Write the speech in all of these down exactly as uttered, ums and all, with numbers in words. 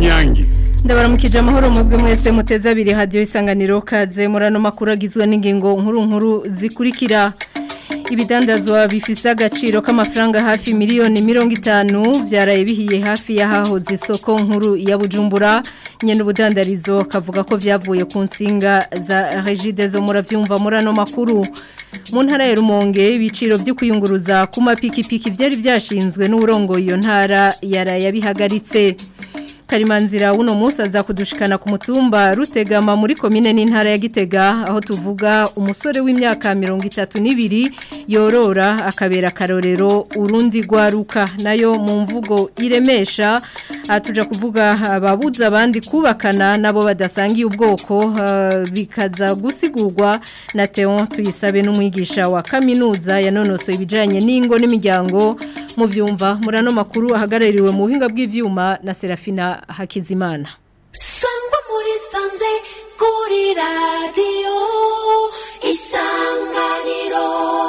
inyange. Ndabaramukije amahoro mubwe mwese muteze abiri radio Isanganiro kaze murano makuru agizwe n'ingingo nkuru nkuru zikurikira. Ibidandazwa bifise agaciro k'amafaranga hafi miliyoni mirongo itanu vyaraye bihiye hafi y'ahahoze isoko nkuru ya Bujumbura. Nyene ubudandarizo kavuga ko vyavuye ku nsinga za Regide zo muravyumva murano makuru. Mu ntara ya Rumonge ibiciro byo kuyunguruza ku mapikipiki vyari vyashinzwe n'uburongo iyo ntara yaraye bihagaritse. Karimanzira uno musa aza kudushikana ku mutumba Rutegama muri komine n'intara ya Gitega aho tuvuga umusore w'imyaka mirongo itatu n'ibiri yorora akabera karorero urundi gwaruka nayo mu mvugo iremesha atuja kuvuga ababuza abandi kubakana nabo badasangiye ubwoko uh, bikaza gusigurwa na Theon tuyisabe n'umwigisha wa kaminuza yanonosoye ibijanye n'ingo n'imiryango mu vyumva murano makuru ahagarariwe mu buhinga bw'ivyuma na Serafina Hakizimana. Sangwa muri sanze kuri radio Isanganiro.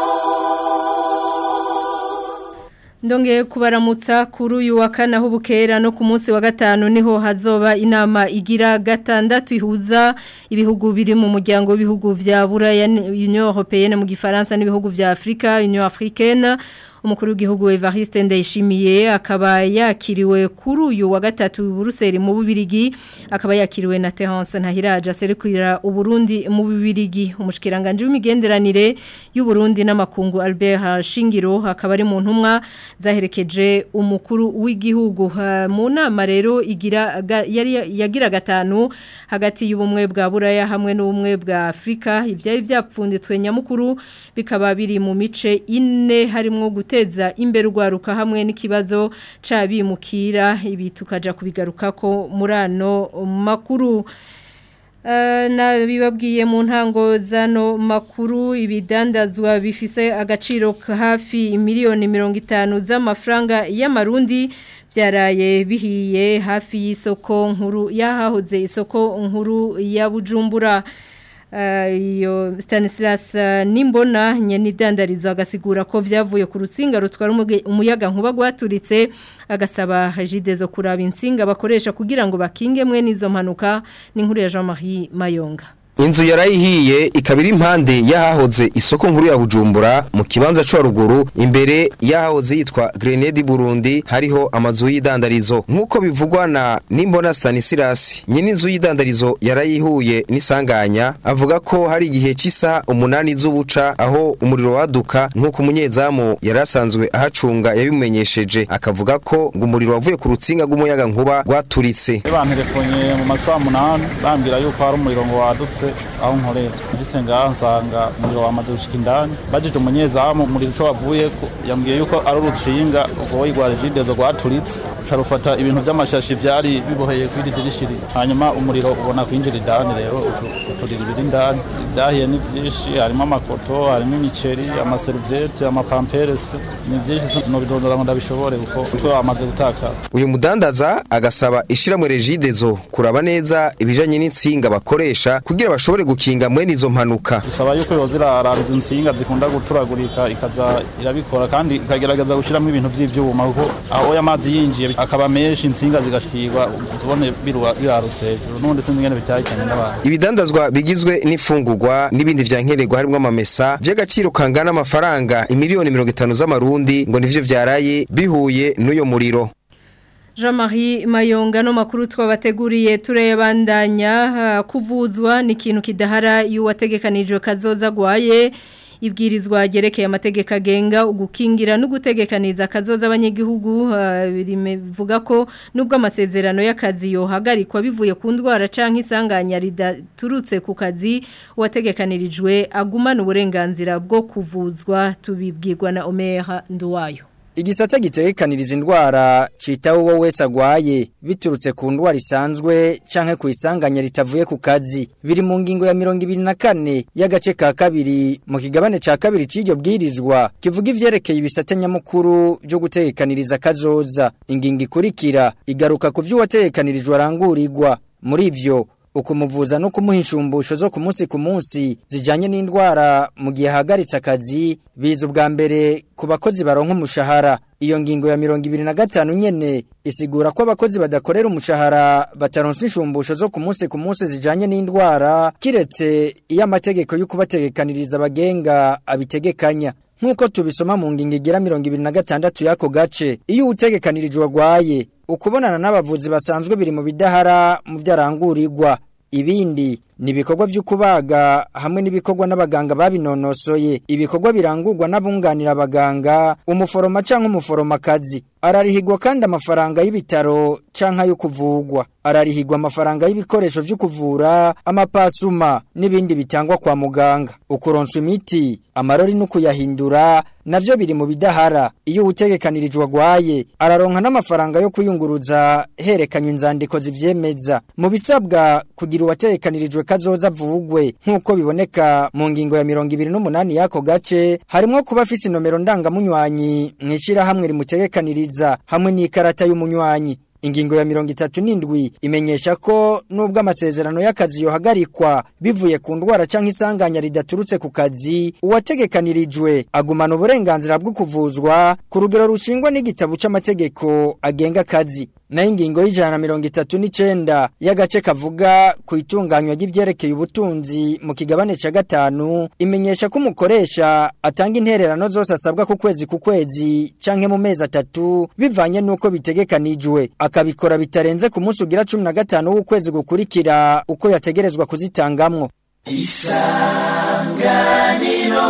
Ndonge kubaramutsa kuri uyu wa kane aho bukera no ku munsi wa gatanu niho hazoba inama igira gatandatu ihuza ibihugu biri mu muryango w'ibihugu vya Buraya Union Européenne mu gifaransa n'ibihugu vya Afrika Union Africaine. Umukuru w'igihugu Evariste Ndayishimiye akaba yakiriwe kuri uyu wa gatatu Buruseli mu Bubirigi akaba yakiriwe na Terence Ntahiraja serukira uburundi mu Bubirigi umushikiranganje w'imigenderanire y'u Burundi n'amakungu Albert Shingiro akaba ari mu ntumwa zaherekeje umukuru w'igihugu uh, mu nama rero igira yari yagira gatanu hagati y'ubumwe bwa Buraya hamwe n'ubumwe bwa Afrika ibyari byapfunditswe nyamukuru bikaba biri mu mice ine harimo guteza imbere urwaruka hamwe n'ikibazo cabimukira ibi tukaja kubigaruka ko murano makuru. Uh, na bibabwiye mu ntango zano makuru ibidandazwa bifise agaciro hafi miliyoni mirongo itanu z'amafaranga y'amarundi byaraye bihiye hafi y'isoko nkuru yahahoze isoko nkuru ya Bujumbura. Iyo uh, Stanislas uh, Nimbona nyene dandarizo agasigura ko vyavuye ku rutsinga rutwara umuyaga nkuba gwaturitse agasaba Regide zo kuraba insinga bakoresha kugira ngo bakinge mwe nizo mpanuka n'inkuru ya Jean-Marie Mayonga. Inzu yarayihiye ikabiri impande yahahoze isoko nkuru ya Bujumbura mu kibanza cyo ruguru imbere yahahoze yitwa Grenade Burundi hariho amazu y'idandarizo nkuko bivugwa na Nimbona Stanislas nyine inzu y'idandarizo yarayihuye n'isanganya avuga ko hari igihe cy'isa umunani z'ubuca aho umuriro waduka nkuko umunyezamu yarasanzwe ahacunga yabimenyesheje akavuga ko ngo umuriro wavuye ku rutsinga rw'umuyaga nkuba gwaturitse. Banterefonye mu masaha umunani bambira yuko hari umuriro ngo wadutse aho nkorera ndetse ngahansanga umuriro wamaze gushika indani bajije umunyezamu muri ruco wavuye yambwiye yuko ari urutsinga ubwo yigwara Regide zo gwaturitse carufata ibintu by'amashashi byari biboheye kuri dirishiri hanyuma umuriro ubona kwinjira indani rero uturira ibiri indani byahiye ni byinshi harimo amakoto harimo imiceri amaserviette amapampers ni byinshi no bidondora ngo ndabishobore kuko twe wamaze gutaka. Uyu mudandaza agasaba ishiramwe Regide zo kuraba neza ibijanye n'insinga bakoresha kugira bashobore gukinga mwene izo mpanuka. Usaba yuko yozirarariza insinga zikunda guturagurika ikaza irabikora kandi ikagerageza gushiramo ibintu by'ivyuma kuko aho yamazi yinjiye akaba menshi insinga zigashikirwa zibone birarutse nundi sinzi ngene bitayikanye n'abantu. Ibidandazwa bigizwe n'ifungurwa n'ibindi vyankenerwa harimo amamesa vy'agaciro kangana amafaranga imiliyoni mirongo itanu z'amarundi ngo nivyo vyaraye bihuye n'uyo muriro. Jean-Marie Mayonga no makuru twabateguriye turayabandanya uh, kuvuzwa ni kintu kidahara y'uwategekanijwe kazoza gwaye ibwirizwa gerekeye amategeko agenga ugukingira no gutegekaniza kazoza abanyagihugu bivuga uh, ko nubwo amasezerano y'akazi yohagarikwa bivuye ku ndwara canke isanganya ridaturutse ku kazi uwategekanirijwe agumana uburenganzira bwo kuvuzwa tubibwirwa na Omer Nduwayo. Igisata gitekaniriza indwara citaho wo wese agwaye biturutse ku ndwara isanzwe canke ku isanganya ritavuye ku kazi biri mu ngingo ya mirongo ibiri na kane y'agace ka kabiri mu kigabane ca kabiri c'iryo bwirizwa kivuga ivyerekeye ibisata nyamukuru byo gutekaniriza kazoza. Ingingo ikurikira igaruka ku vyo watekanirijwe arangurirwa muri ivyo ukumuvuza no kumuha inshumbusho zo ku munsi ku munsi zijanye n'indwara mu gihe hagaritse akazi biza ubwa mbere ku bakozi baronka umushahara iyo ngingo ya mirongo ibiri na gatanu nyene isigura ko abakozi badakorera umushahara bataronse inshumbusho zo ku munsi ku munsi zijanye n'indwara kiretse iyo amategeko yo kubategekaniriza abagenga abitegekanya nkuko tubisoma mu ngingo igera mirongo ibiri na gatandatu yako gace iyo utegekanirijwe agwaye ukubonana n'abavuzi basanzwe biri mu bidahara mu byarangurirwa ibindi ni ibikorwa vy'ukubaga hamwe n'ibikorwa n'abaganga babinonosoye ibikorwa birangurwa n'abunganira abaganga umuforoma canke umuforomakazi ararihigwa kandi amafaranga y'ibitaro canke yo kuvugwa ararihigwa amafaranga y'ibikoresho vyo kuvura amapasuma n'ibindi bitangwa kwa muganga ukuronsa imiti amarori no kuyahindura navyo biri mu bidahara iyo utegekanirijwe agwaye araronka n'amafaranga yo kuyunguruza herekanywe inzandiko zivyemeza mu bisabwa kugira uwategekanirijwe kazoza vugwe nkuko biboneka mu ngingo ya mirongo ibiri n'umunani yako gace harimo kuba afise inomero ndangamunywanyi mwishira hamwe rimutegekaniriza hamwe n'ikarata y'umunywanyi ingingo ya mirongo itatu n'indwi imenyesha ko nubwo amasezerano y'akazi yohagarikwa bivuye ku ndwara canke isanganya ridaturutse ku kazi uwategekanirijwe agumana uburenganzira bwo kuvuzwa ku rugero rushingwa n'igitabo c'amategeko agenga akazi na ingingo y'ijana na mirongo itatu n'icenda y'agace kavuga ku itunganywa ry'ivyerekeye ubutunzi mu kigabane ca gatanu imenyesha ko umukoresha atanga intererano zose asabwa ku kwezi ku kwezi canke mu mezi atatu bivanye nuko bitegekanijwe akabikora bitarenze ku munsi ugira cumi na gatanu w'ukwezi gukurikira uko yategerezwa kuzitangamwo. Isanganiro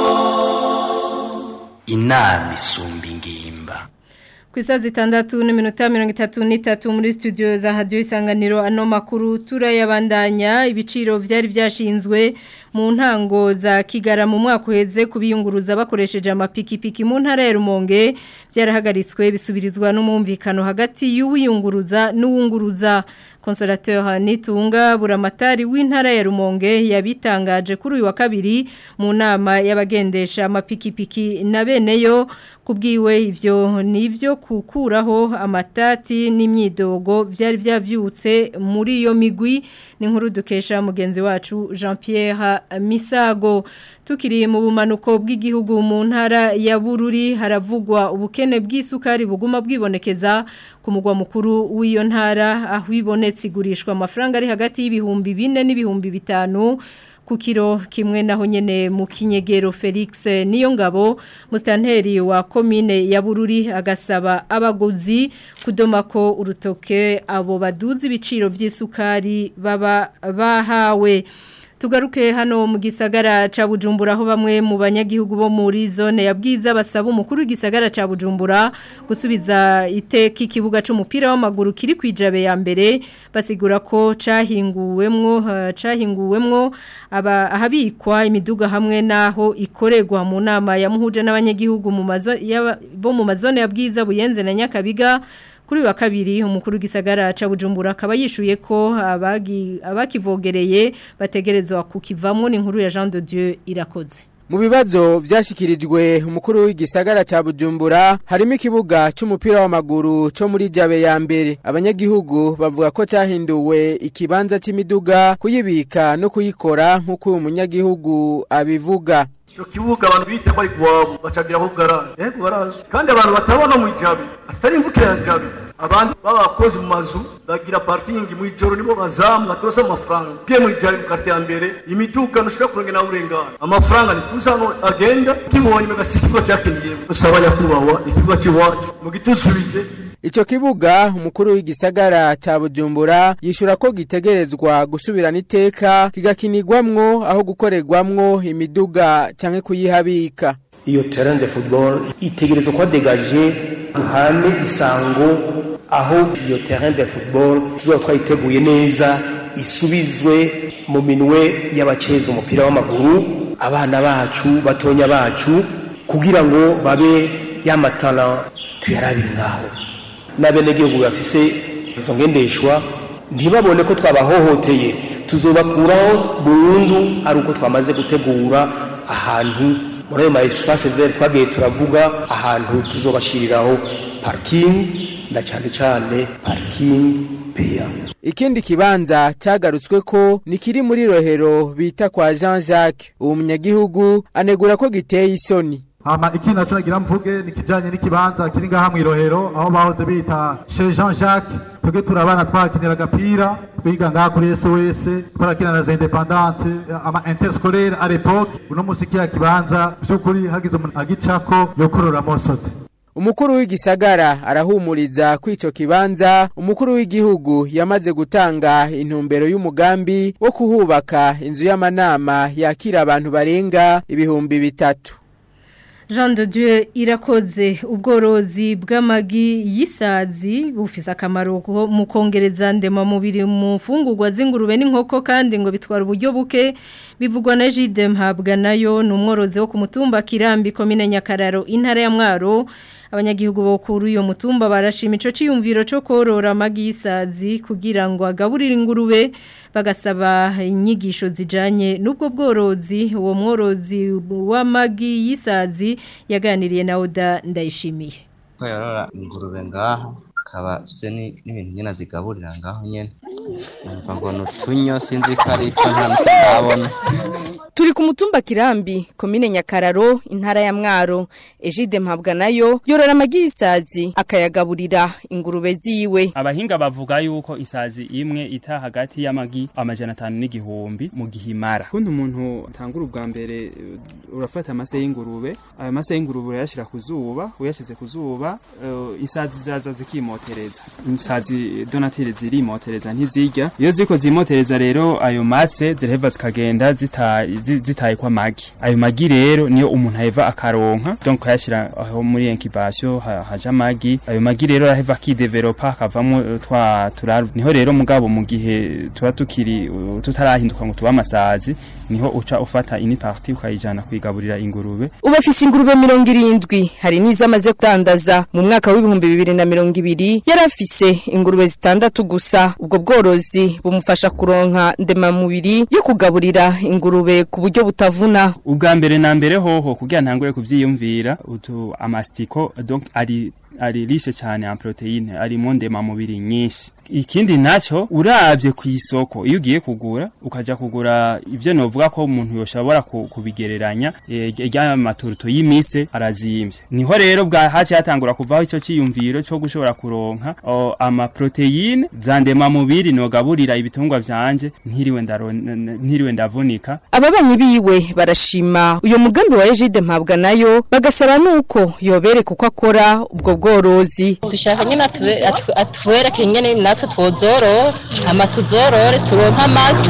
inama isumba ingimba. Kwisa zitandatu n'iminota mirongo itatu n'itatu muri studio za Radio Isanganiro ano makuru turayabandanya ibiciro vyari vyashinzwe mu ntango za Kigara mu mwaka uheze kubiyunguruza bakoresheje amapikipiki mu ntara ya Rumonge byarahagaritswe bisubirizwa n'umumvikano hagati y'uwiyunguruza n'uwunguruza. Consolateur Nitunga buramatari w'intara ya Rumonge yabitangaje kuri uyu wa kabiri mu nama y'abagendesha amapikipiki na beneyo kubwiwe ivyo nivyo kukuraho amatati n'imyidogo byari byavyutse muri iyo migwi ni nkuru dukesha mugenzi wacu Jean-Pierre Misago. Tukiri mu bumanuko bw'igihugu mu ntara ya Bururi haravugwa ubukene bw'isukari buguma bwibonekeza ku mugwa mukuru w'iyo ntara aho ibonetse igurishwa amafaranga ari hagati y'ibihumbi bine n'ibihumbi bitanu ku kiro kimwe naho nyene mu Kinyegero Felix niyo ngabo mustanteri wa commune ya Bururi agasaba abaguzi kudomako urutoke abo baduzi ibiciro vy'isukari baba bahawe. Tugaruke hano mu gisagara ca Bujumbura aho bamwe mu banyagihugu bo muri zone ya Bwiza basaba umukuru w'igisagara ca Bujumbura gusubiza iteka ikibuga c'umupira w'amaguru kiri kwijabe ya mbere basigura ko cahinguwemwo uh, cahinguwemwo aba ahabikwa imiduga hamwe naho ikoregwa mu nama ya muhuje n'abanyagihugu mu mazo bo mu mazone ya Bwiza Buyenze na Nyakabiga. Kuri wa kabiri umukuru w'igisagara ca Bujumbura akaba yishuye ko abagi abakivogereye bategerezwa kukivamwo ni nkuru ya Jean de Dieu Irakoze. Mu bibazo vyashikirijwe umukuru w'igisagara ca Bujumbura harimo ikibuga c'umupira w'amaguru co muri jabe ya mbere. Abanyagihugu bavuga ko cahinduwe ikibanza c'imiduga kuyibika no kuyikora nkuko umunyagihugu abivuga. Ico kibuga abantu bita bari kwabo bacagira aho garage eh garage kandi abantu batabona mu ijabe atari imvukira ya jabe abantu babakoze mu mazu bagira parking mu ijoro nibo bazamu atose amafaranga bye mu ijabe mu karte ya mbere imiduga nushaka kurenge na urengana amafaranga ni kuzano agenda kibonye megasitiko cyakiniye usaba yakubawa ikigo cy'iwacu mu gitusubize. Ico kibuga umukuru w'igisagara ca Bujumbura yishura ko gitegerezwa gusubirana iteka kigakinirwamwo aho gukorerwamwo imiduga canke kuyihabika. Iyo terrain de football itegerezwa kwa degager duhane isango aho iyo terrain de football tuzotwayiteguye neza isubizwe mu minwe y'abaceza umupira w'amaguru abana bacu batonya bacu kugira ngo babe yamatala tuyarabira ngaho n'abenegihugu bafise izo ngendeshwa ntibabone ko twabahohoteye tuzobakuraho burundu ari uko twamaze gutegura ahantu muri ayo espace vert twagiye turavuga ahantu tuzobashiriraho parking na cyane cyane parking peya. Ikindi kibanza cyagarutswe ko nikiri muri Rohero bita kwa Jean Jacques uwo munyagihugu anegura ko giteye isoni hama ikindi naco nagira mvuge nikijanye n'ikibanza kiri ngaha mw'irohero aho bahoze bita chez Jean Jacques twebwe turabana twakinira agapira twiga ngaha kuri S O S twarakina na za independante ama interscolaire à l'époque uno musiki ya kibanza by'ukuri hagize umuntu agicako yokorora mosote. Umukuru w'igisagara arahumuriza kwico kibanza umukuru w'igihugu yamaze gutanga intumbero y'umugambi wo kuhubaka inzu y'amanama yakira abantu barenga ibihumbi bitatu. Jean de Dieu irakoze ubworozi bw'amagi yisazi bufise akamaro mu kongereza ndema mubiri mu fungurwa z'ingurube n'inkoko kandi ngo bitwara uburyo buke bivugwa na Jide Mpabwa nayo numworozi wo ku mutumba Kirambi komine Nyakararo intara ya Mwaro. Abanyagihugu bo kuri uyo mutumba barashima ico ciyumviro cyo korora amagi yisazi kugira ngo agaburire ingurube bagasaba inyigisho zijanye n'ubwo bworozi. Uwo mworozi w'amagi yisazi yaganiriye na Oda Ndayishimiye. Ko yorora ingurube ngaho akaba afise n'ibintu nyene zigaburira ngaho nyene. Numva ngo nutunyo sinzi ko ari cyo ntamubona. Turi ku mutumba Kirambi komine Nyakararo intara ya Mwaro. Ejide Mpabwa nayo yorora amagi yisazi akayagaburira ingurube ziwe. Abahinga bavuga yuko isazi imwe ita hagati y'amagi amajana atanu n'igihumbi mu gihimara. Kundi umuntu atangura ubwa mbere urafata amase y'ingurube, ayo mase y'ingurube urayashira ku zuba, uyashize ku zuba uh, isazi zaza zikimotereza. Isazi donatire zirimotereza ntizirya. Iyo ziko zimotereza rero ayo mase ziraheva zikagenda zita zitaye kwa magi. Ayo magi rero niyo umuntu aheva akaronka donc yashira aho muri incubation haja magi. Ayo magi rero aheva ki developa akavamo twa turaru. Niho rero mugabo mu gihe tuba tukiri tutarahinduka ngo tuba amasazi niho uca ufata ini partie ukayijana kwigaburira ingurube. Ubafise ingurube mirongo irindwi hari nizo amaze kutandaza mu mwaka w'ibihumbi bibiri na mirongo ibiri yarafise ingurube zitandatu gusa. Ubwo bworozi bumufasha kuronka ndema mubiri yo kugaburira ingurube ku buryo butavuna. Ubwa mbere na mbere hoho kugira ntangure kuvyiyumvira utu amastiko donc ari ari riche cyane en proteine ari mondema mubiri nyinshi. Ikindi naco uravye ku isoko iyo ugiye kugura ukaja kugura ivyo novuga ko umuntu yoshobora kubigereranya rya maturuto y'imise arazimvye. Niho rero bwa haci yatangura kuvaho ico ciyumviro cyo gushobora kuronka ama proteine zandema mubiri no gaburira ibitungwa vyanje ntiriwe ndaro ntiriwe ndavunika. Ababanyi biwe barashima uyo mugambi wa Ejide Mpabwa nayo bagasaba nuko yobere kuko akora ubwo bworozi. Dushaka nyina atwera kenyene natwe twozoro amatuzorore turonka amaso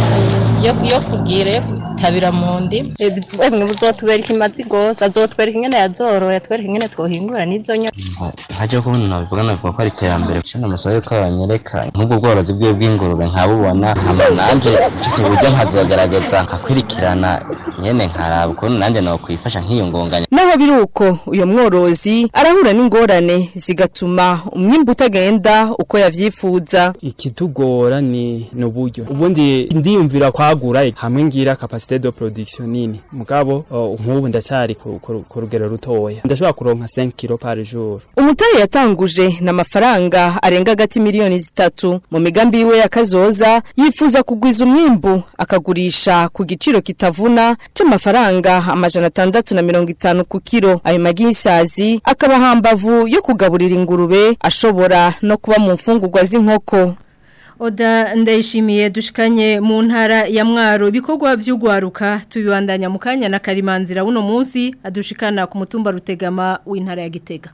yo yo kugire tabira mundi ebwe buzotubera ikimazi gose azotwereka ingene yazoro yatwereka ingene twohingura nizo nyo haje ko navuga navuga ko ari terambere cyane musaye ko abanyereka nk'ubwo bworozi bwe bw'ingurube nkabubona hama nanje si buryo nkazogerageza nkakwirikirana nyene nkaraba ko nanje no kwifasha nkiyungunganya. Naho biruko uyo mworozi arahura n'ingorane zigatuma umwimbu utagenda uko yavyifuza. Ikitugora ni n'uburyo ubundi ndiyumvira kwagura hamwe ngira capacité de production nini mugabo nk'ubu ndacyari ku rugero rutoya ndashobora kuronka cinq kilos par jour. Umutari yatanguje n'amafaranga arenga gati miliyoni zitatu mu migambi yiwe yakazoza yifuza kugwiza umwimbu akagurisha ku giciro kitavuna c'amafaranga amajana atandatu na mirongo itanu ku kilo. Ayo magi yisazi akaba hambavu yo kugaburira ingurube ashobora no kuba mu mfungurwa z'inkoko. Oda Ndayishimiye dushikanye mu ntara ya Mwaro bikorwa by'ugwaruka tubibandanya mu kanya na Karimanzira uno munsi adushikana ku mutumba Rutegama w'intara ya Gitega.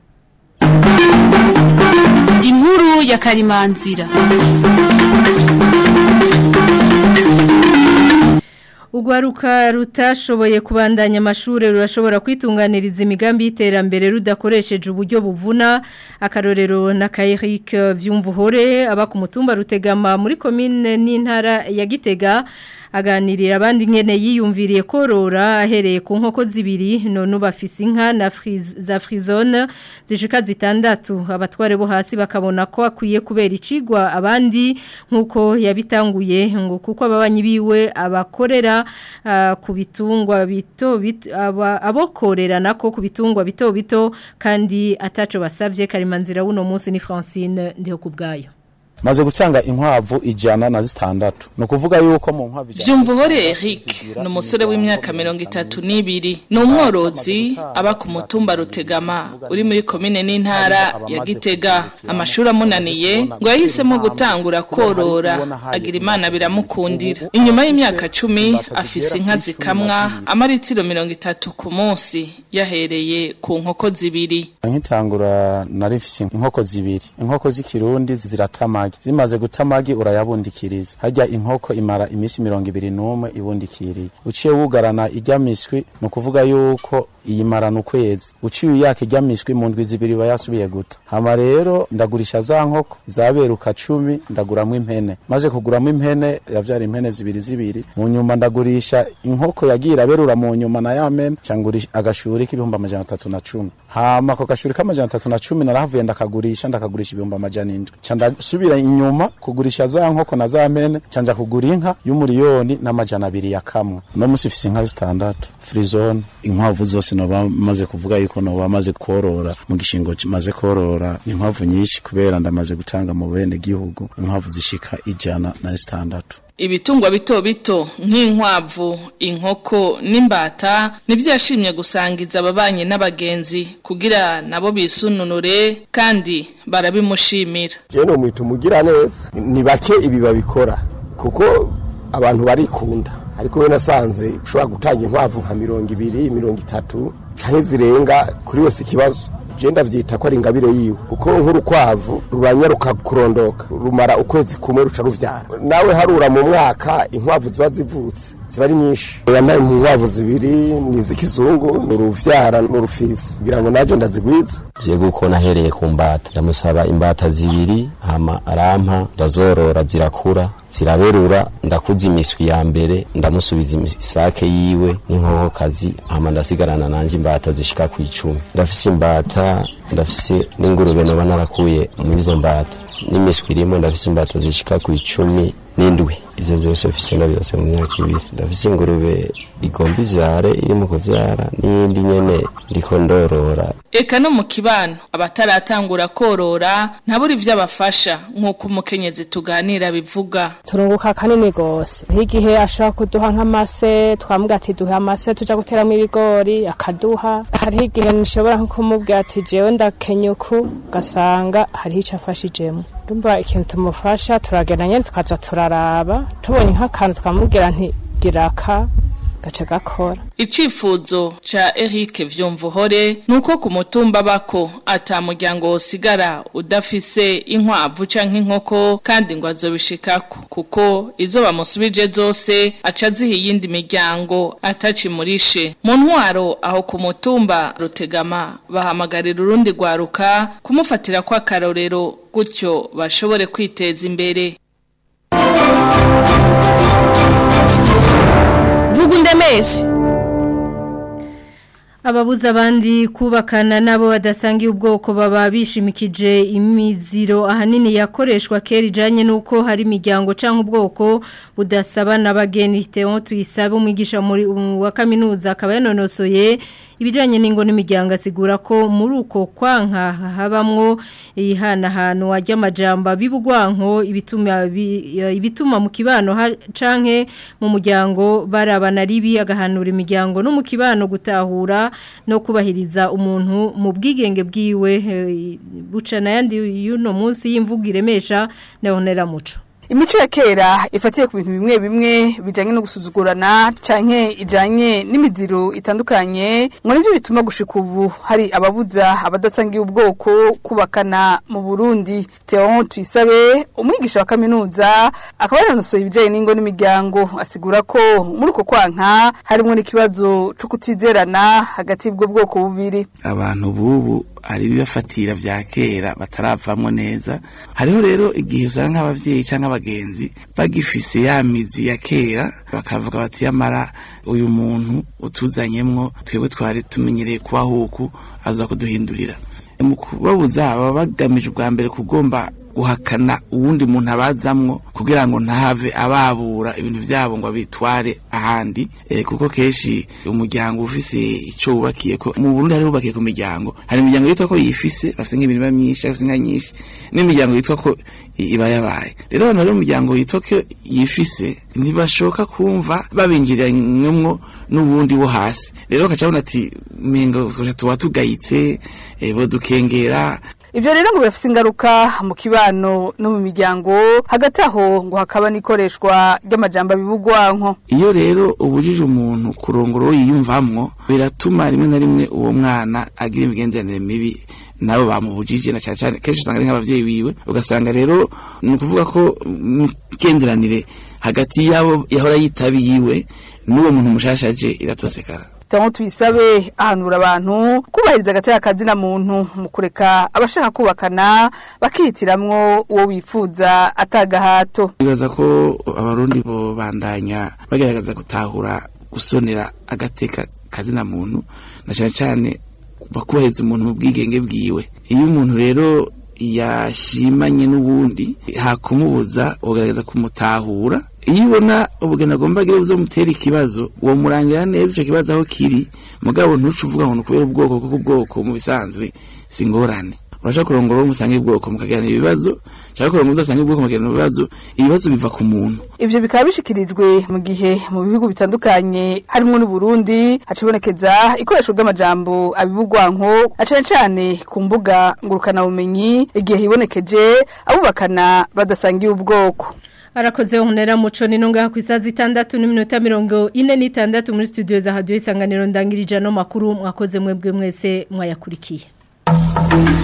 Inkuru ya Karimanzira. Ugwaruka rutashoboye kubandanya amashure rurashobora kwitunganiriza imigambi y'iterambere rudakoresheje uburyo buvuna. Akarorero na Kairic Vyumvuhore aba ku mutumba Rutegama muri commune n'intara ya Gitega aganirira abandi ngene yiyumviriye korora ahereye ku nkoko zibiri none bafise inka na friz za frizone zishika zitandatu. Abatware bo hasi bakabona ko akwiye kubera icigwa abandi nkuko yabitanguye ngo kuko ababanyi biwe abakorera uh, ku bitungwa bito bito aba, abokorera nako ku bitungwa bito bito kandi ataco basavye. Karimanzira uno munsi ni Francine ndiho kubgayo. maze gucanga inkwavu ijana na zitandatu no kuvuga yuko mu nkwavu Vyumvuhore Eric no musore w'imyaka mirongo itatu n'ibiri no umworozi aba ku mutumba Rutegama uri muri komine n'intara ya Gitega amashuri amunaniye ngo yahisemo gutangura korora agira Imana biramukundira inyuma y'imyaka cumi afise inka zikamwa amaritiro mirongo itatu ku munsi yahereye ku nkoko zibiri nkitangura narifise inkoko zibiri inkoko z'ikirundi ziratamagi zimaze gutamagi urayabundikiriza hajya inkoko imara imisi mirongo ibiri n'umwe ibundikiriye uciye wugarana ijyamiswi no kuvuga yuko iyi marana ukwezi uciye yake ijyamiswi mu ndwi zibiri bayasubiye guta hama rero ndagurisha za nkoko zaberuka cumi ndaguramwe impene maze kuguramwe impene yavyara impene zibiri zibiri mu nyuma ndagurisha inkoko yagira berura mu nyuma na yamene cangurisha agashuri k'ibihumbi amajana atatu na cumi hama ko gashuri k'amajana atatu na cumi narahavuye ndakagurisha ndakagurisha ibihumbi amajana indwi canda subira inyuma kugurisha za nkoko na za mpene canja kugura inka y'umuriyoni n'amajana abiri ya kamwe no musifise inka zitandatu frizone inkwavu zose no bamaze kuvuga yuko no bamaze korora mu gishingo kimaze korora inkwavu nyinshi kubera ndamaze gutanga mu bene gihugu inkwavu zishika ijana na zitandatu Ibitungwa bito bito nk'inkwavu inkoko n'imbata nivyo yashimye gusangiza ababanye n'abagenzi kugira nabo bisununure kandi barabimushimira. Je no mwita umugira neza ni bake ibi babikora kuko abantu barikunda ariko we nasanze ushobora gutanga inkwavu nka mirongo ibiri mirongo itatu canke zirenga kuri wose ikibazo jenda vyita ko ari ingabire yiwe kuko nk'urukwavu ruranyaruka kurondoka rumara ukwezi kumwe ruca ruvyara nawe harura mu mwaka inkwavu ziba zivutse ziba ari nyinshi yamaye mu nkwavu zibiri nizikizungu nuruvyara n'urufisi kugira ngo naje ndazigwiza je guko nahereye ku mbata ndamusaba imbata zibiri hama arampa ndazorora zirakura ziraberura ndakuza imiswi ya mbere ndamusubiza imisake yiwe n'inkoko kazi hama ndasigarana nanje imbata zishika ku icumi ndafise imbata ndafise n'ingurube no banarakuye mu izo mbata n'imiswi irimo ndafise imbata zishika ku icumi n'indwi ivyo vyose ofise nabirose mu myaka ibiri ndafise ingurube igomba ivyare iri mu kuvyara n'indi nyene ndiko ndorora eka no mu kibano abataratangura korora ntaburi vy'abafasha nk'uko umukenyezi tuganira bivuga turunguka kanini gose nk'igihe ashobora kuduha nk'amase twamuga ati duha amase tuja guteramo ibigori akaduha hari igihe nishobora nko kumubwira ati jewe ndakenyuku gasanga hari ico afashijemo ndumva ikintu tumufasha turageranye tukaza turaraba tubonye nk'akantu twamubwira nti giraka gace gakora icifuzo ca Eric Vyumvuhore nuko ku mutumba bako ata muryango osigara udafise inkwavu canke inkoko kandi ngo azobishikako kuko izo bamusubije zose aca ziha iyindi miryango atacimurishe mu ntwaro aho ku mutumba Rutegama bahamagarira urundi rwaruka kumufatira kwa karorero gutyo bashobore kwiteza imbere. Vugundemeshe Ababuza abandi kubakana nabo badasangiye ubwoko baba bishimikije imiziro ahanini yakoreshwa kera ijanye nuko hari imiryango canke ubwoko budasaba nabageni Theo tuyisaba umwigisha muri wa kaminuza akaba yanonosoye ibijanye n'ingo n'imiryango asigura ko muri uko kwanka habamwo ihana hano wajya amajamba bibugwanko ibituma ibituma mu kibano canke mu muryango barabana ribi agahanura imiryango no mu kibano gutahura no kubahiriza umuntu mu bwigenge bwiwe bucana yandi yuno munsi y'imvugo iremesha nehonera muco Imico ya kera ifatiye ku bintu bimwe bimwe bijanye no gusuzugurana canke ijanye n'imiziro itandukanye ngo nivyo bituma gushika ubu hari ababuza abadasangiye ubwoko kubakana mu Burundi. Theo Tuyisabe umwigisha wa kaminuza akaba yanosoye ibijanye n'ingo n'imiryango asigura ko muri uko kwanka harimo n'ikibazo cyo kutizerana hagati y'ubwo bwoko bubiri. Abantu bubu ari bibafatira vya kera bataravamwo neza hariho rero igihe usanga abavyeyi canke abagenzi bagifise ya mizi ya kera bakavuga bati yamara uyu muntu utuzanyemwo twebwe twari tumenyereye kuba huku aza kuduhindurira mu kubabuza aba bagamije ubwa mbere kugomba guhakana uwundi muntu abazamwo kugira ngo ntahave ababura ibintu vyabo ngo abitware ahandi e, kuko keshi umuryango ufise ico wubakiye ko mu Burundi hari wubakiye ku miryango hari imiryango yitwa ko yifise bafise nk'ibintu myinshi bafise nka nyinshi n'imiryango yitwa ko iba yabaye rero hano rero umuryango yitwa ko yifise ntibashoka kumva babinjiranyemwo n'ubundi wo hasi rero bakacabona ati mengo tuba tugayitse e, bo dukengera. Ivyo rero ngo birafise ingaruka mu kibano no mu miryango hagati aho ngo hakaba nikoreshwa ry'amajambo bibugwanko. Iyo rero ubujije umuntu kurongoro yiyumvamwo biratuma rimwe na rimwe uwo mwana agira imigenderanire mibi nabo bamubujije na cyane cyane kenshi usanga nk'abavyeyi biwe ugasanga rero ni kuvuga ko imigenderanire hagati yabo yahora yitabiyiwe n'uwo muntu mushashaje iratosekara. Tango tuisabe ahanura abantu kubahiriza gataya kazi na muntu mu kureka abashaka kubakana bakihitiramwo uwo wifuza atagahato. Bibaza ko abarundi bo bandanya bagerageza gutahura gusonera agateka kazi na muntu na cyane cyane bakubahiriza umuntu mu bwigenge bwiwe. Iyo umuntu rero yashimanye n'ubundi hakumubuza ugerageza kumutahura iyo ubona ubugena agomba gire uzomutera ikibazo uwo murangira neza ico kibazo aho kiri mugabo ntucu uvuga ngo kubera ubwoko kuko ubwoko mu bisanzwe singorane urashaka kurongora umusange ubwoko mukagirana ibibazo cyangwa kurongora udasange ubwoko mukagirana ibibazo ibibazo biva ku muntu. Ivyo bikaba bishikirijwe mu gihe mu bihugu bitandukanye harimo n'u Burundi hacibonekeza ikoresho ry'amajambo abibugwanko acane cyane ku mbuga ngurukana bumenyi igihe hibonekeje abubakana badasangiye ubwoko. Arakoze honera muco nino ngaha kwisaza itandatu n'iminota mirongo ine n'itandatu muri studio za Radio Isanganiro ndangirije no makuru mwakoze mwebwe mwese mwayakurikiye.